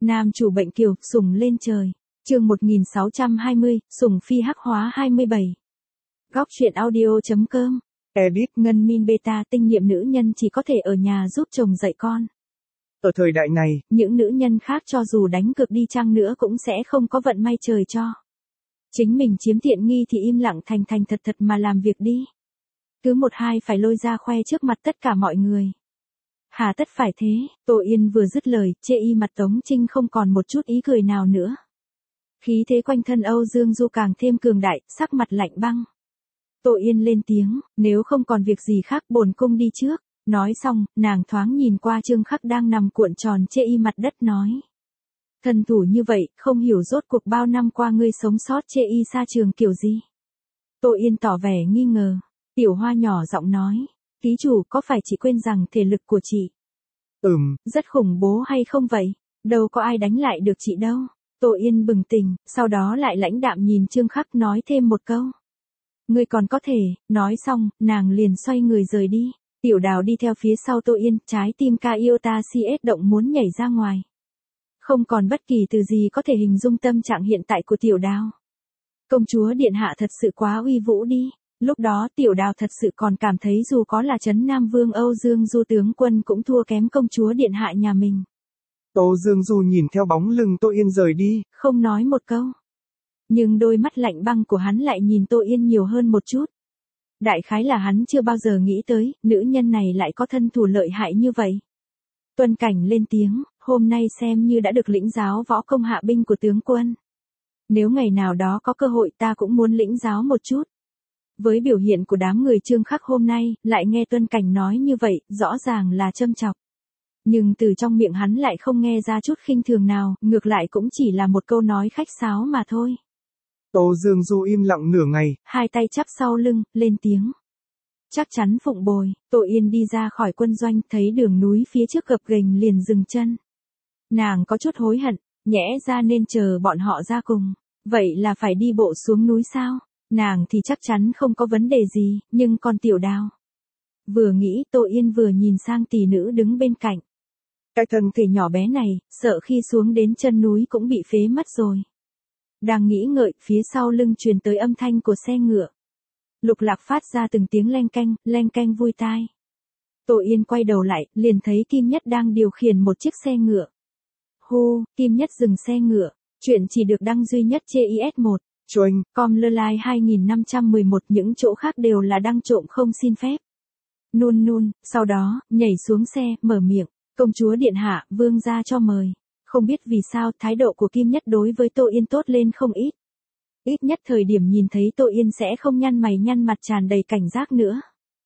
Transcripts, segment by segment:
Nam chủ bệnh kiều, sủng lên trời. Chương 1620, sủng phi hắc hóa 27. Góc truyện audio.com. Edit. Ngân Min Beta, tinh nhiệm nữ nhân chỉ có thể ở nhà giúp chồng dạy con. Ở thời đại này, những nữ nhân khác cho dù đánh cược đi chăng nữa cũng sẽ không có vận may trời cho. Chính mình chiếm tiện nghi thì im lặng thành thật mà làm việc đi. Cứ một hai phải lôi ra khoe trước mặt tất cả mọi người. Hà tất phải thế. Tô Yên vừa dứt lời, chê y mặt Tống Trinh không còn một chút ý cười nào nữa. Khí thế quanh thân Âu Dương Du càng thêm cường đại, sắc mặt lạnh băng. Tô Yên lên tiếng, nếu không còn việc gì khác bổn cung đi trước. Nói xong, nàng thoáng nhìn qua Trương Khắc đang nằm cuộn tròn chê y mặt đất nói. Thần thủ như vậy, không hiểu rốt cuộc bao năm qua ngươi sống sót chê y xa trường kiểu gì. Tô Yên tỏ vẻ nghi ngờ. Tiểu Hoa nhỏ giọng nói. Ký chủ có phải chị quên rằng thể lực của chị rất khủng bố hay không vậy? Đâu có ai đánh lại được chị đâu. Tô Yên bừng tỉnh, sau đó lại lãnh đạm nhìn Trương Khắc nói thêm một câu. Ngươi còn có thể. Nói xong, nàng liền xoay người rời đi. Tiểu Đào đi theo phía sau Tô Yên, trái tim ca yêu ta CS động muốn nhảy ra ngoài. Không còn bất kỳ từ gì có thể hình dung tâm trạng hiện tại của Tiểu Đào. Công chúa điện hạ thật sự quá uy vũ đi. Lúc đó Tiểu Đào thật sự còn cảm thấy dù có là Trấn Nam Vương Âu Dương Du tướng quân cũng thua kém công chúa điện hạ nhà mình. Âu Dương Du nhìn theo bóng lưng Tô Yên rời đi. Không nói một câu. Nhưng đôi mắt lạnh băng của hắn lại nhìn Tô Yên nhiều hơn một chút. Đại khái là hắn chưa bao giờ nghĩ tới, nữ nhân này lại có thân thủ lợi hại như vậy. Tuân Cảnh lên tiếng, hôm nay xem như đã được lĩnh giáo võ công hạ binh của tướng quân. Nếu ngày nào đó có cơ hội ta cũng muốn lĩnh giáo một chút. Với biểu hiện của đám người Trương Khắc hôm nay, lại nghe Tuân Cảnh nói như vậy, rõ ràng là châm chọc. Nhưng từ trong miệng hắn lại không nghe ra chút khinh thường nào, ngược lại cũng chỉ là một câu nói khách sáo mà thôi. Âu Dương Du im lặng nửa ngày, hai tay chắp sau lưng, lên tiếng. Chắc chắn phụng bồi. Tô Yên đi ra khỏi quân doanh, thấy đường núi phía trước gập ghềnh liền dừng chân. Nàng có chút hối hận, nhẽ ra nên chờ bọn họ ra cùng. Vậy là phải đi bộ xuống núi sao? Nàng thì chắc chắn không có vấn đề gì, nhưng còn Tiểu Đào. Vừa nghĩ Tô Yên vừa nhìn sang tỷ nữ đứng bên cạnh. Cái thân thể nhỏ bé này, sợ khi xuống đến chân núi cũng bị phế mất rồi. Đang nghĩ ngợi, phía sau lưng truyền tới âm thanh của xe ngựa. Lục Lạc phát ra từng tiếng leng keng vui tai. Tô Yên quay đầu lại, liền thấy Kim Nhất đang điều khiển một chiếc xe ngựa. Hô, Kim Nhất dừng xe ngựa, chuyện chỉ được đăng duy nhất trên IS1. Choanh, Com.Lơ-lai 2511, những chỗ khác đều là đăng trộm không xin phép. Nun, sau đó, nhảy xuống xe, mở miệng. Công chúa điện hạ, vương gia cho mời. Không biết vì sao, thái độ của Kim Nhất đối với Tô Yên tốt lên không ít. Ít nhất thời điểm nhìn thấy Tô Yên sẽ không nhăn mày nhăn mặt tràn đầy cảnh giác nữa.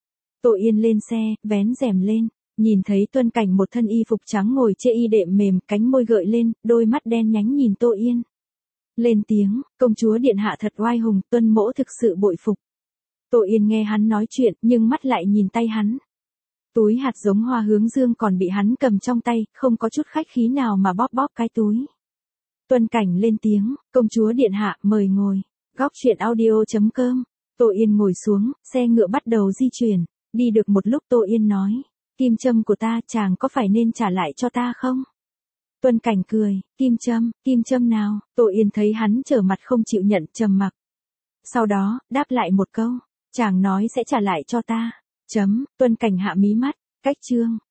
Tô Yên lên xe, vén rèm lên, nhìn thấy Tuân Cảnh một thân y phục trắng ngồi trên y đệm mềm, cánh môi gợi lên, đôi mắt đen nhánh nhìn Tô Yên. Lên tiếng, công chúa điện hạ thật oai hùng, Tuân mỗ thực sự bội phục. Tô Yên nghe hắn nói chuyện, nhưng mắt lại nhìn tay hắn. Túi hạt giống hoa hướng dương còn bị hắn cầm trong tay, không có chút khách khí nào mà bóp cái túi. Tuân Cảnh lên tiếng, công chúa điện hạ, mời ngồi. Góc truyện audio.com. Tô Yên ngồi xuống, xe ngựa bắt đầu di chuyển. Đi được một lúc Tô Yên nói, kim châm của ta chàng có phải nên trả lại cho ta không? Tuân Cảnh cười, kim châm nào? Tô Yên thấy hắn trở mặt không chịu nhận, trầm mặc. Sau đó, đáp lại một câu, chàng nói sẽ trả lại cho ta. Tuân Cảnh hạ mí mắt, cách chương.